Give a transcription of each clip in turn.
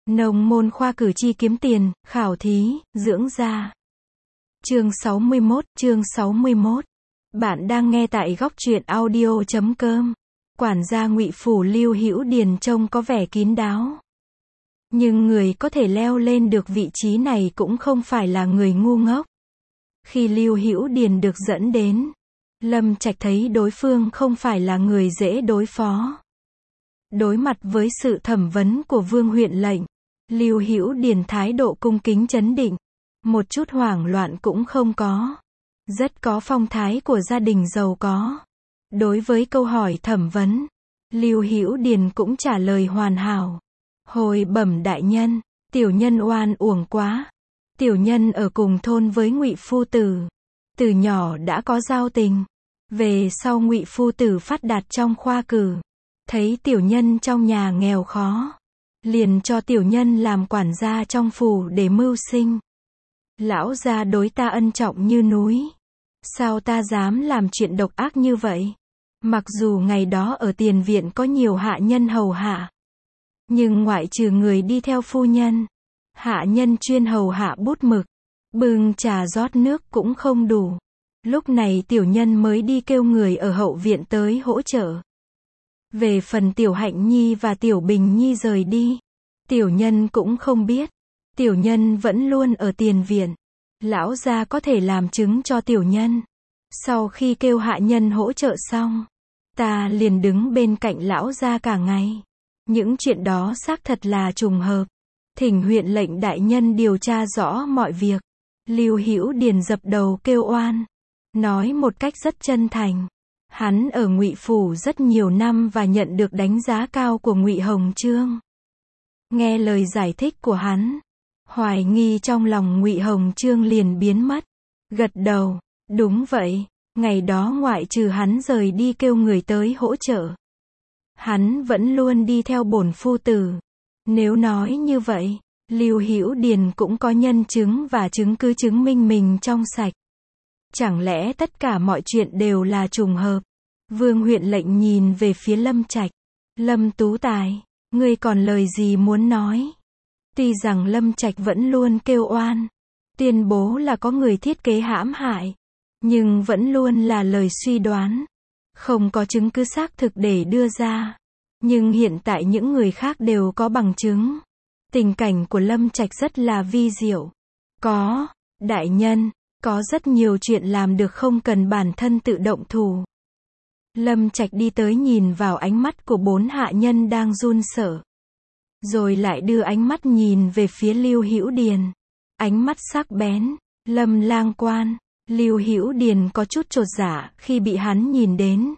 Nông môn khoa cử tri kiếm tiền, khảo thí, dưỡng da. Chương 61. Bạn đang nghe tại góc truyện audio.com. Quản gia Ngụy Phủ Lưu Hữu Điền trông có vẻ kín đáo. Nhưng người có thể leo lên được vị trí này cũng không phải là người ngu ngốc. Khi Lưu Hữu Điền được dẫn đến, Lâm Trạch thấy đối phương không phải là người dễ đối phó. Đối mặt với sự thẩm vấn của Vương huyện lệnh, Lưu Hữu Điền thái độ cung kính trấn định, một chút hoảng loạn cũng không có. Rất có phong thái của gia đình giàu có. Đối với câu hỏi thẩm vấn, Lưu Hữu Điền cũng trả lời hoàn hảo. Hồi bẩm đại nhân, tiểu nhân oan uổng quá. Tiểu nhân ở cùng thôn với Ngụy phu tử, từ nhỏ đã có giao tình. Về sau Ngụy phu tử phát đạt trong khoa cử, thấy tiểu nhân trong nhà nghèo khó, liền cho tiểu nhân làm quản gia trong phủ để mưu sinh. Lão gia đối ta ân trọng như núi, sao ta dám làm chuyện độc ác như vậy? Mặc dù ngày đó ở tiền viện có nhiều hạ nhân hầu hạ, nhưng ngoại trừ người đi theo phu nhân, hạ nhân chuyên hầu hạ bút mực, bưng trà rót nước cũng không đủ. Lúc này tiểu nhân mới đi kêu người ở hậu viện tới hỗ trợ. Về phần tiểu Hạnh Nhi và tiểu Bình Nhi rời đi, tiểu nhân cũng không biết. Tiểu nhân vẫn luôn ở tiền viện. Lão gia có thể làm chứng cho tiểu nhân. Sau khi kêu hạ nhân hỗ trợ xong, ta liền đứng bên cạnh lão gia cả ngày. Những chuyện đó xác thật là trùng hợp. Thỉnh huyện lệnh đại nhân điều tra rõ mọi việc. Lưu Hữu Điền dập đầu kêu oan, nói một cách rất chân thành. Hắn ở Ngụy phủ rất nhiều năm và nhận được đánh giá cao của Ngụy Hồng Chương. Nghe lời giải thích của hắn, hoài nghi trong lòng Ngụy Hồng Chương liền biến mất. Gật đầu, đúng vậy, ngày đó ngoại trừ hắn rời đi kêu người tới hỗ trợ, hắn vẫn luôn đi theo bổn phu tử. Nếu nói như vậy, Lưu Hữu Điền cũng có nhân chứng và chứng cứ chứng minh mình trong sạch. Chẳng lẽ tất cả mọi chuyện đều là trùng hợp? Vương huyện lệnh nhìn về phía Lâm Trạch. Lâm Tú Tài, ngươi còn lời gì muốn nói? Tuy rằng Lâm Trạch vẫn luôn kêu oan, tuyên bố là có người thiết kế hãm hại, nhưng vẫn luôn là lời suy đoán, không có chứng cứ xác thực để đưa ra. Nhưng hiện tại những người khác đều có bằng chứng. Tình cảnh của Lâm Trạch rất là vi diệu. Có, đại nhân, có rất nhiều chuyện làm được không cần bản thân tự động thủ. Lâm Trạch đi tới nhìn vào ánh mắt của 4 hạ nhân đang run sợ. Rồi lại đưa ánh mắt nhìn về phía Lưu Hữu Điền. Ánh mắt sắc bén. Lâm lang quan. Lưu Hữu Điền có chút chột dạ khi bị hắn nhìn đến.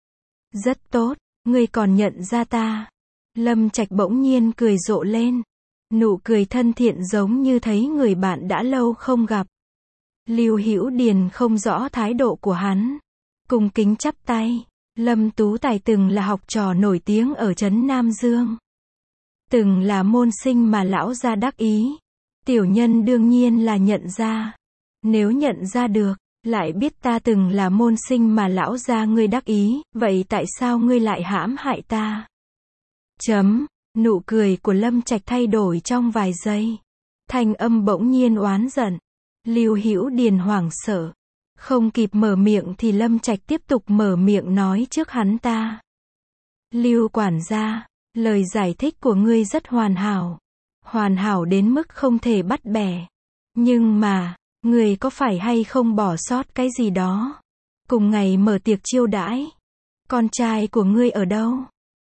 Rất tốt, ngươi còn nhận ra ta. Lâm Trạch bỗng nhiên cười rộ lên. Nụ cười thân thiện giống như thấy người bạn đã lâu không gặp. Lưu Hữu Điền không rõ thái độ của hắn, cung kính chắp tay. Lâm Tú Tài từng là học trò nổi tiếng ở trấn Nam Dương, từng là môn sinh mà lão gia đắc ý. Tiểu nhân đương nhiên là nhận ra. Nếu nhận ra được, lại biết ta từng là môn sinh mà lão gia ngươi đắc ý, vậy tại sao ngươi lại hãm hại ta? Nụ cười của Lâm Trạch thay đổi trong vài giây. Thanh âm bỗng nhiên oán giận. Lưu Hữu Điền hoảng sợ, không kịp mở miệng thì Lâm Trạch tiếp tục mở miệng nói trước hắn ta. Lưu quản gia, lời giải thích của ngươi rất hoàn hảo đến mức không thể bắt bẻ. Nhưng mà, ngươi có phải hay không bỏ sót cái gì đó? Cùng ngày mở tiệc chiêu đãi, con trai của ngươi ở đâu?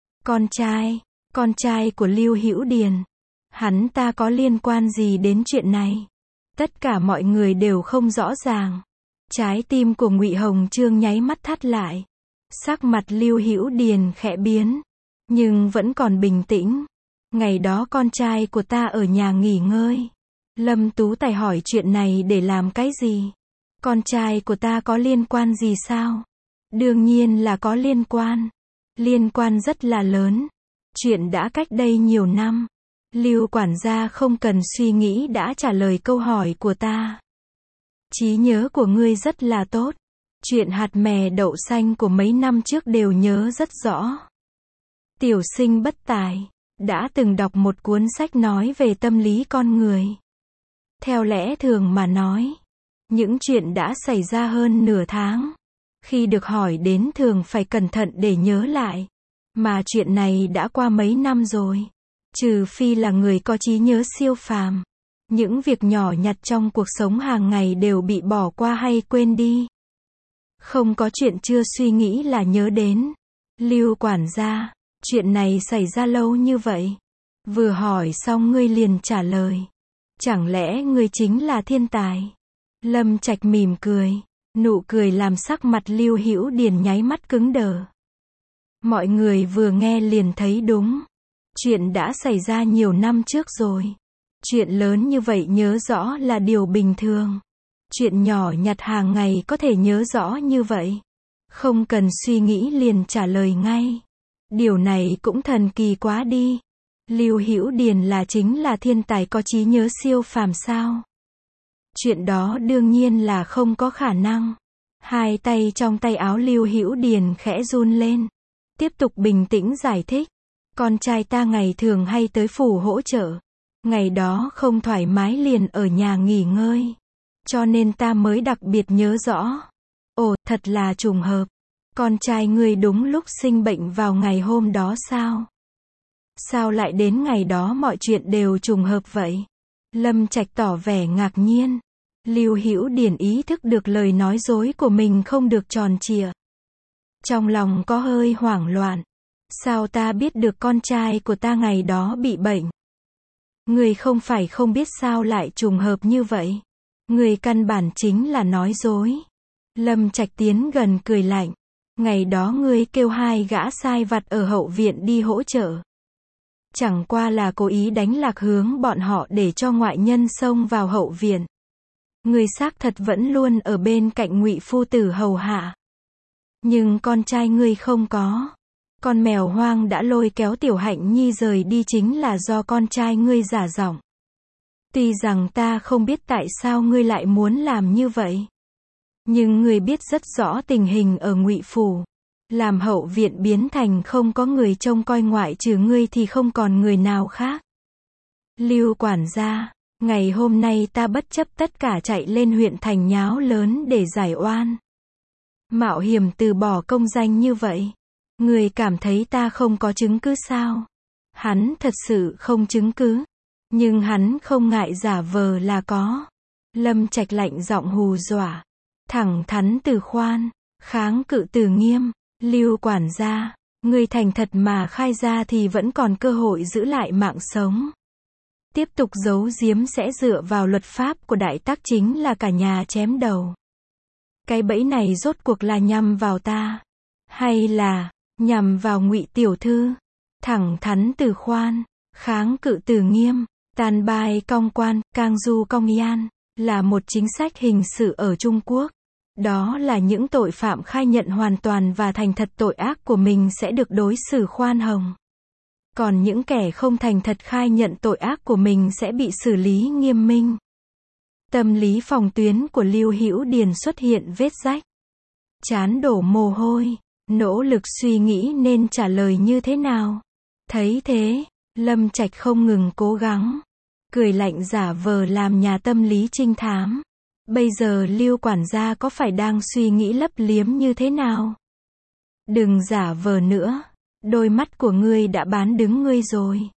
Con trai của Lưu Hữu Điền, hắn ta có liên quan gì đến chuyện này? Tất cả mọi người đều không rõ ràng. Trái tim của Ngụy Hồng Chương nháy mắt thắt lại. Sắc mặt Lưu Hữu Điền khẽ biến, nhưng vẫn còn bình tĩnh. Ngày đó con trai của ta ở nhà nghỉ ngơi. Lâm Tú Tài hỏi chuyện này để làm cái gì? Con trai của ta có liên quan gì sao? Đương nhiên là có liên quan. Liên quan rất là lớn. Chuyện đã cách đây nhiều năm. Lưu quản gia không cần suy nghĩ đã trả lời câu hỏi của ta. Trí nhớ của ngươi rất là tốt. Chuyện hạt mè đậu xanh của mấy năm trước đều nhớ rất rõ. Tiểu sinh bất tài. đã từng đọc một cuốn sách nói về tâm lý con người. Theo lẽ thường mà nói, những chuyện đã xảy ra hơn nửa tháng, khi được hỏi đến thường phải cẩn thận để nhớ lại. Mà chuyện này đã qua mấy năm rồi. Trừ phi là người có trí nhớ siêu phàm. Những việc nhỏ nhặt trong cuộc sống hàng ngày đều bị bỏ qua hay quên đi. Không có chuyện chưa suy nghĩ là nhớ đến. Lưu quản gia, chuyện này xảy ra lâu như vậy. Vừa hỏi xong ngươi liền trả lời. Chẳng lẽ ngươi chính là thiên tài? Lâm Trạch mỉm cười. Nụ cười làm sắc mặt Lưu Hữu Điền nháy mắt cứng đờ. Mọi người vừa nghe liền thấy đúng. Chuyện đã xảy ra nhiều năm trước rồi. Chuyện lớn như vậy nhớ rõ là điều bình thường. Chuyện nhỏ nhặt hàng ngày có thể nhớ rõ như vậy. Không cần suy nghĩ liền trả lời ngay. Điều này cũng thần kỳ quá đi. Lưu Hữu Điền chính là thiên tài có trí nhớ siêu phàm sao? Chuyện đó đương nhiên là không có khả năng. Hai tay trong tay áo Lưu Hữu Điền khẽ run lên. Tiếp tục bình tĩnh giải thích. Con trai ta ngày thường hay tới phủ hỗ trợ. Ngày đó không thoải mái liền ở nhà nghỉ ngơi. Cho nên ta mới đặc biệt nhớ rõ. Ồ, thật là trùng hợp. Con trai ngươi đúng lúc sinh bệnh vào ngày hôm đó sao? Sao lại đến ngày đó mọi chuyện đều trùng hợp vậy? Lâm Trạch tỏ vẻ ngạc nhiên. Lưu Hữu Điền ý thức được lời nói dối của mình không được tròn trịa. Trong lòng có hơi hoảng loạn. Sao ta biết được con trai của ta ngày đó bị bệnh? Người không phải không biết sao lại trùng hợp như vậy. Người căn bản chính là nói dối. Lâm Trạch tiến gần cười lạnh. Ngày đó ngươi kêu hai gã sai vặt ở hậu viện đi hỗ trợ. Chẳng qua là cố ý đánh lạc hướng bọn họ để cho ngoại nhân xông vào hậu viện. Ngươi xác thật vẫn luôn ở bên cạnh Ngụy phu tử hầu hạ. Nhưng con trai ngươi không có. Con mèo hoang đã lôi kéo Tiểu Hạnh Nhi rời đi chính là do con trai ngươi giả giọng. Tuy rằng ta không biết tại sao ngươi lại muốn làm như vậy. Nhưng ngươi biết rất rõ tình hình ở Ngụy phủ. Làm hậu viện biến thành không có người trông coi ngoại trừ ngươi thì không còn người nào khác. Lưu quản gia, ngày hôm nay ta bất chấp tất cả chạy lên huyện thành nháo lớn để giải oan. Mạo hiểm từ bỏ công danh như vậy. Người cảm thấy ta không có chứng cứ sao? Hắn thật sự không chứng cứ. Nhưng hắn không ngại giả vờ là có. Lâm Trạch lạnh giọng hù dọa. Thẳng thắn từ khoan. Kháng cự từ nghiêm. Lưu quản gia. Người thành thật mà khai ra thì vẫn còn cơ hội giữ lại mạng sống. Tiếp tục giấu giếm sẽ dựa vào luật pháp của đại tắc chính là cả nhà chém đầu. Cái bẫy này rốt cuộc là nhằm vào ta. Hay là nhằm vào Ngụy tiểu thư? Thẳng thắn từ khoan, kháng cự từ nghiêm, tàn bài cong quan, cang du cong yan, là một chính sách hình sự ở Trung Quốc. Đó là những tội phạm khai nhận hoàn toàn và thành thật tội ác của mình sẽ được đối xử khoan hồng. Còn những kẻ không thành thật khai nhận tội ác của mình sẽ bị xử lý nghiêm minh. Tâm lý phòng tuyến của Lưu Hữu Điền xuất hiện vết rách. Trán đổ mồ hôi. Nỗ lực suy nghĩ nên trả lời như thế nào. Thấy thế, Lâm Trạch không ngừng cố gắng. Cười lạnh giả vờ làm nhà tâm lý trinh thám. Bây giờ Lưu quản gia có phải đang suy nghĩ lấp liếm như thế nào? Đừng giả vờ nữa. Đôi mắt của ngươi đã bán đứng ngươi rồi.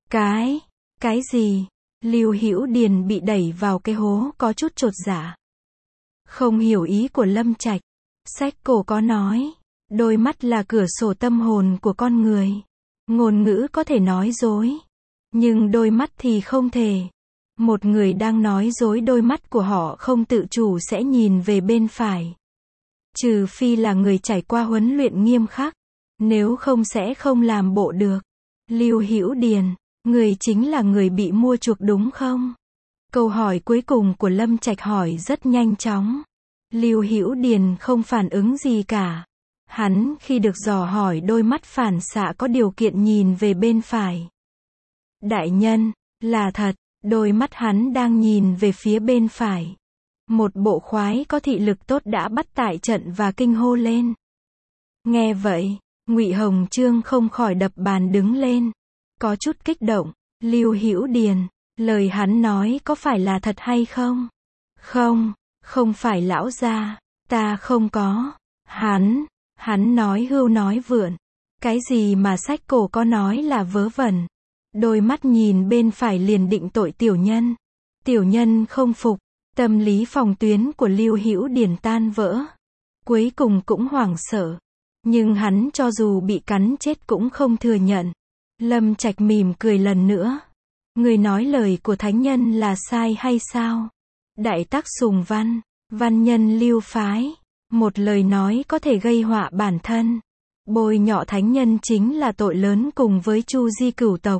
Cái gì? Lưu Hữu Điền bị đẩy vào cái hố có chút chột dạ. Không hiểu ý của Lâm Trạch. Sách cổ có nói. Đôi mắt là cửa sổ tâm hồn của con người. Ngôn ngữ có thể nói dối. Nhưng đôi mắt thì không thể. Một người đang nói dối đôi mắt của họ không tự chủ sẽ nhìn về bên phải. Trừ phi là người trải qua huấn luyện nghiêm khắc. Nếu không sẽ không làm bộ được. Lưu Hữu Điền, người chính là người bị mua chuộc đúng không? Câu hỏi cuối cùng của Lâm Trạch hỏi rất nhanh chóng. Lưu Hữu Điền không phản ứng gì cả. Hắn khi được dò hỏi đôi mắt phản xạ có điều kiện nhìn về bên phải. Đại nhân, là thật, đôi mắt hắn đang nhìn về phía bên phải. Một bộ khoái có thị lực tốt đã bắt tại trận và kinh hô lên. Nghe vậy, Ngụy Hồng Chương không khỏi đập bàn đứng lên. có chút kích động. Lưu Hữu Điền, lời hắn nói có phải là thật hay không? Không, không phải lão gia, ta không có. Hắn nói hưu nói vượn. Cái gì mà sách cổ có nói là vớ vẩn. Đôi mắt nhìn bên phải liền định tội tiểu nhân. Tiểu nhân không phục, tâm lý phòng tuyến của Lưu Hữu Điền tan vỡ. Cuối cùng cũng hoảng sợ. Nhưng hắn cho dù bị cắn chết cũng không thừa nhận. Lâm Trạch mỉm cười lần nữa. Người nói lời của thánh nhân là sai hay sao? Đại Tắc Sùng Văn, văn nhân lưu phái. Một lời nói có thể gây họa bản thân. Bôi nhọ thánh nhân chính là tội lớn cùng với Chu Di cửu tộc.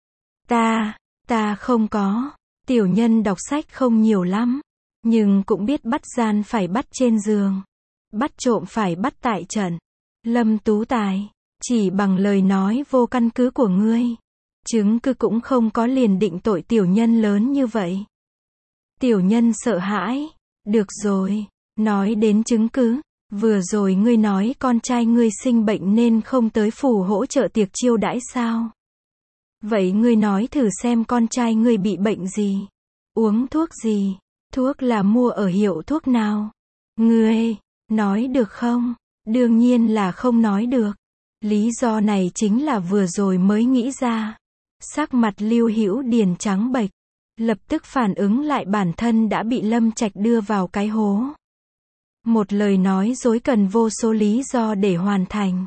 Ta không có. Tiểu nhân đọc sách không nhiều lắm. Nhưng cũng biết bắt gian phải bắt trên giường. Bắt trộm phải bắt tại trận. Lâm Tú Tài, chỉ bằng lời nói vô căn cứ của ngươi. Chứng cứ cũng không có liền định tội tiểu nhân lớn như vậy. Tiểu nhân sợ hãi. Được rồi, nói đến chứng cứ. Vừa rồi ngươi nói con trai ngươi sinh bệnh nên không tới phủ hỗ trợ tiệc chiêu đãi sao? Vậy ngươi nói thử xem con trai ngươi bị bệnh gì? Uống thuốc gì? Thuốc là mua ở hiệu thuốc nào? Ngươi, nói được không? Đương nhiên là không nói được. Lý do này chính là vừa rồi mới nghĩ ra. Sắc mặt Lưu Hữu Điền trắng bệch. Lập tức phản ứng lại bản thân đã bị Lâm Trạch đưa vào cái hố. Một lời nói dối cần vô số lý do để hoàn thành.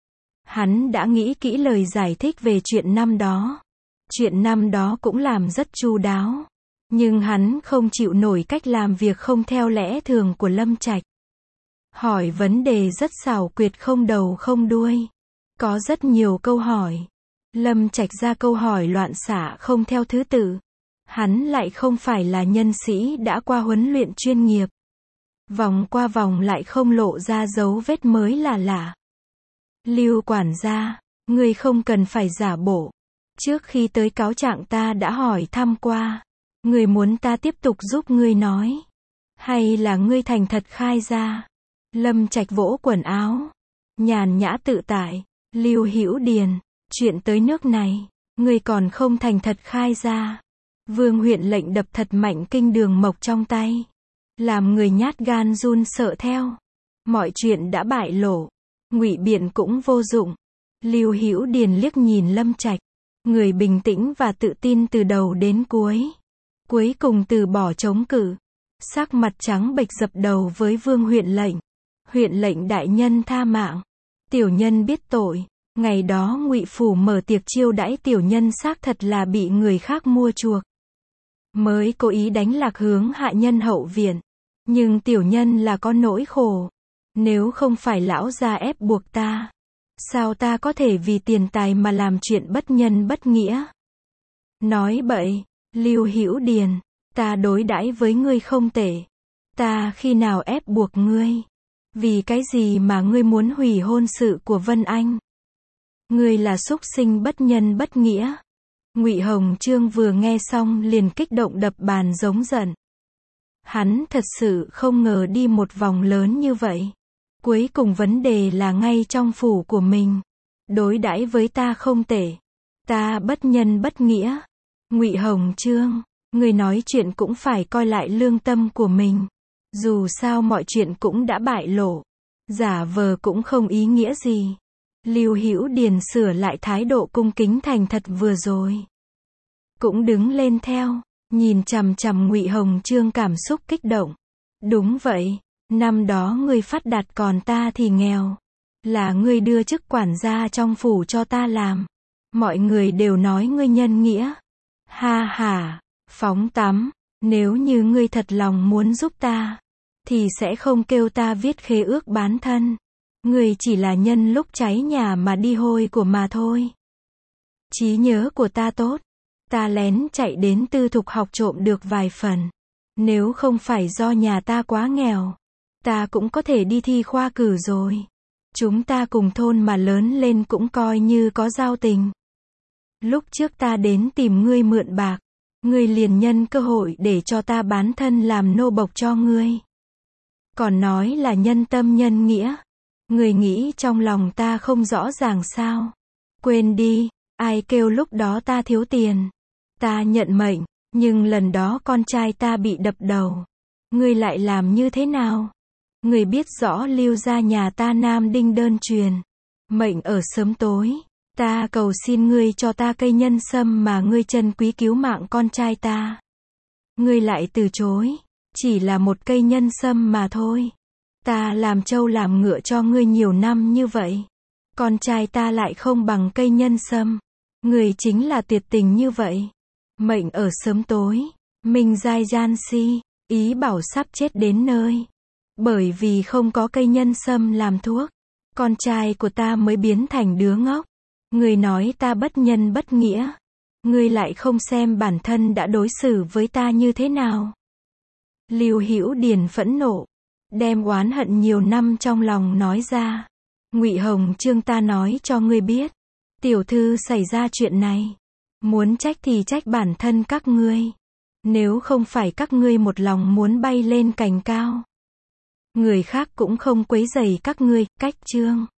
Hắn đã nghĩ kỹ lời giải thích về chuyện năm đó. Chuyện năm đó cũng làm rất chu đáo. Nhưng hắn không chịu nổi cách làm việc không theo lẽ thường của Lâm Trạch. Hỏi vấn đề rất xảo quyệt không đầu không đuôi. Có rất nhiều câu hỏi. Lâm Trạch ra câu hỏi loạn xạ không theo thứ tự. Hắn lại không phải là nhân sĩ đã qua huấn luyện chuyên nghiệp. Vòng qua vòng lại không lộ ra dấu vết mới là lạ. Lưu quản gia, ngươi không cần phải giả bộ. Trước khi tới cáo trạng ta đã hỏi thăm qua. Ngươi muốn ta tiếp tục giúp ngươi nói. Hay là ngươi thành thật khai ra? Lâm Trạch vỗ quần áo. Nhàn nhã tự tại. Lưu Hữu Điền, chuyện tới nước này, ngươi còn không thành thật khai ra. Vương huyện lệnh đập thật mạnh kinh đường mộc trong tay. Làm người nhát gan run sợ theo. Mọi chuyện đã bại lộ. Ngụy biện cũng vô dụng. Lưu Hữu Điền liếc nhìn Lâm Trạch. Người bình tĩnh và tự tin từ đầu đến cuối. Cuối cùng từ bỏ chống cự. Sắc mặt trắng bệch dập đầu với Vương huyện lệnh. Huyện lệnh đại nhân tha mạng. Tiểu nhân biết tội. Ngày đó Ngụy phủ mở tiệc chiêu đãi tiểu nhân xác thật là bị người khác mua chuộc. Mới cố ý đánh lạc hướng hạ nhân hậu viện. Nhưng tiểu nhân là có nỗi khổ. Nếu không phải lão gia ép buộc ta, sao ta có thể vì tiền tài mà làm chuyện bất nhân bất nghĩa? Nói bậy, Lưu Hữu Điền, ta đối đãi với ngươi không tệ. Ta khi nào ép buộc ngươi? Vì cái gì mà ngươi muốn hủy hôn sự của Vân Anh? Ngươi là súc sinh bất nhân bất nghĩa. Ngụy Hồng Chương vừa nghe xong liền kích động đập bàn giống giận. Hắn thật sự không ngờ đi một vòng lớn như vậy. Cuối cùng vấn đề là ngay trong phủ của mình. Đối đãi với ta không tệ. Ta bất nhân bất nghĩa. Ngụy Hồng Chương, người nói chuyện cũng phải coi lại lương tâm của mình. Dù sao mọi chuyện cũng đã bại lộ. Giả vờ cũng không ý nghĩa gì. Lưu Hữu Điền sửa lại thái độ cung kính thành thật vừa rồi. Cũng đứng lên theo. Nhìn chằm chằm Ngụy Hồng Chương cảm xúc kích động. Đúng vậy, năm đó ngươi phát đạt còn ta thì nghèo. Là ngươi đưa chức quản gia trong phủ cho ta làm. Mọi người đều nói ngươi nhân nghĩa. Ha ha, phóng tắm, nếu như ngươi thật lòng muốn giúp ta, thì sẽ không kêu ta viết khế ước bán thân. Ngươi chỉ là nhân lúc cháy nhà mà đi hôi của mà thôi. Trí nhớ của ta tốt. Ta lén chạy đến tư thục học trộm được vài phần. Nếu không phải do nhà ta quá nghèo, ta cũng có thể đi thi khoa cử rồi. Chúng ta cùng thôn mà lớn lên cũng coi như có giao tình. Lúc trước ta đến tìm ngươi mượn bạc, ngươi liền nhân cơ hội để cho ta bán thân làm nô bộc cho ngươi. Còn nói là nhân tâm nhân nghĩa. Ngươi nghĩ trong lòng ta không rõ ràng sao? Quên đi, Ai kêu lúc đó ta thiếu tiền. Ta nhận mệnh, nhưng lần đó con trai ta bị đập đầu. Ngươi lại làm như thế nào? Ngươi biết rõ Lưu gia nhà ta Nam Đinh đơn truyền. Mệnh ở sớm tối. Ta cầu xin ngươi cho ta cây nhân sâm mà ngươi trân quý cứu mạng con trai ta. Ngươi lại từ chối. Chỉ là một cây nhân sâm mà thôi. Ta làm trâu làm ngựa cho ngươi nhiều năm như vậy. Con trai ta lại không bằng cây nhân sâm. Ngươi chính là tuyệt tình như vậy. Mệnh ở sớm tối. Minh giai gian si. Ý bảo sắp chết đến nơi. Bởi vì không có cây nhân sâm làm thuốc. Con trai của ta mới biến thành đứa ngốc. Ngươi nói ta bất nhân bất nghĩa. Ngươi lại không xem bản thân đã đối xử với ta như thế nào. Lưu Hữu Điền phẫn nộ. Đem oán hận nhiều năm trong lòng nói ra. Ngụy Hồng Trương ta nói cho ngươi biết. Tiểu thư xảy ra chuyện này. Muốn trách thì trách bản thân các ngươi. Nếu không phải các ngươi một lòng muốn bay lên cành cao. Người khác cũng không quấy rầy các ngươi, cách chương.